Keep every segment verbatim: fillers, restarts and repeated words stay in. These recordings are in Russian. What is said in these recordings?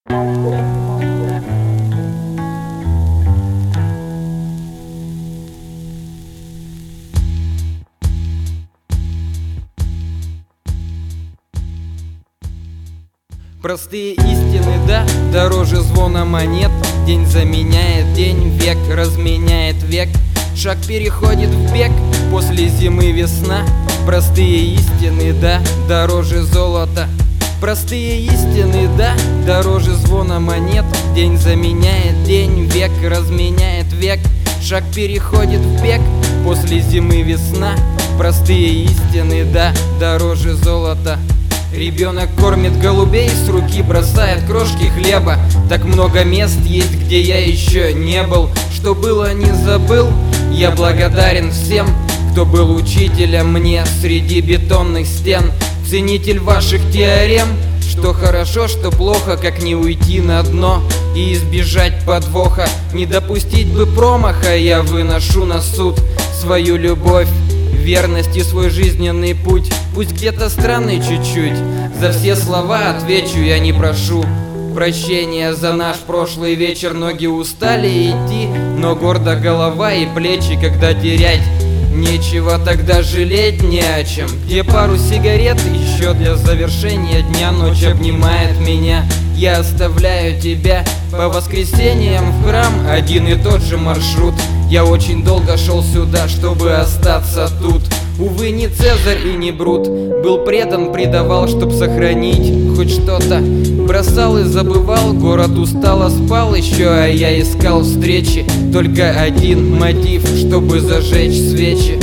Простые истины, да, дороже звона монет. День заменяет день, век разменяет век. Шаг переходит в бег, после зимы весна. Простые истины, да, дороже золота. Простые истины, да, дороже звона монет. День заменяет день, век разменяет век. Шаг переходит в бег, после зимы весна. Простые истины, да, дороже золота. Ребенок кормит голубей, с руки бросает крошки хлеба. Так много мест есть, где я еще не был. Что было, не забыл. Я благодарен всем, кто был учителем мне среди бетонных стен. Ценитель ваших теорем, что хорошо, что плохо, как не уйти на дно и избежать подвоха. Не допустить бы промаха, я выношу на суд свою любовь, верность и свой жизненный путь. Пусть где-то странный чуть-чуть, за все слова отвечу, я не прошу прощения за наш прошлый вечер. Ноги устали идти, но гордо голова и плечи, когда терять нечего, тогда жалеть не о чем. Где пару сигарет еще для завершения дня. Ночь обнимает меня, я оставляю тебя. По воскресеньям в храм один и тот же маршрут. Я очень долго шел сюда, чтобы остаться тут. Увы, не Цезарь и не Брут. Был предан, предавал, чтоб сохранить хоть что-то. Бросал и забывал, город устало спал еще, а я искал встречи. Только один мотив, чтобы зажечь свечи.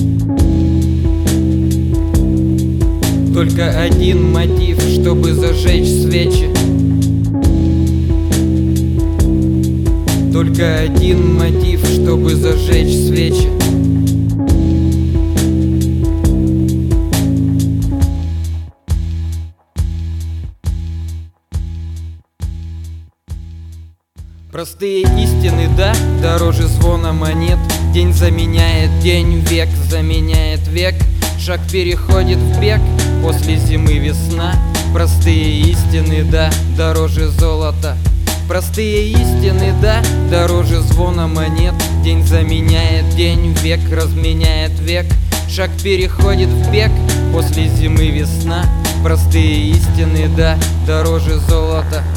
Только один мотив, чтобы зажечь свечи. Только один мотив, чтобы зажечь свечи. Простые истины, да, дороже звона монет. День заменяет день, век заменяет век. Шаг переходит в бег, после зимы весна. Простые истины, да, дороже золота. Простые истины, да, дороже звона монет. День заменяет день, век разменяет век. Шаг переходит в бег, после зимы весна. Простые истины, да, дороже золота.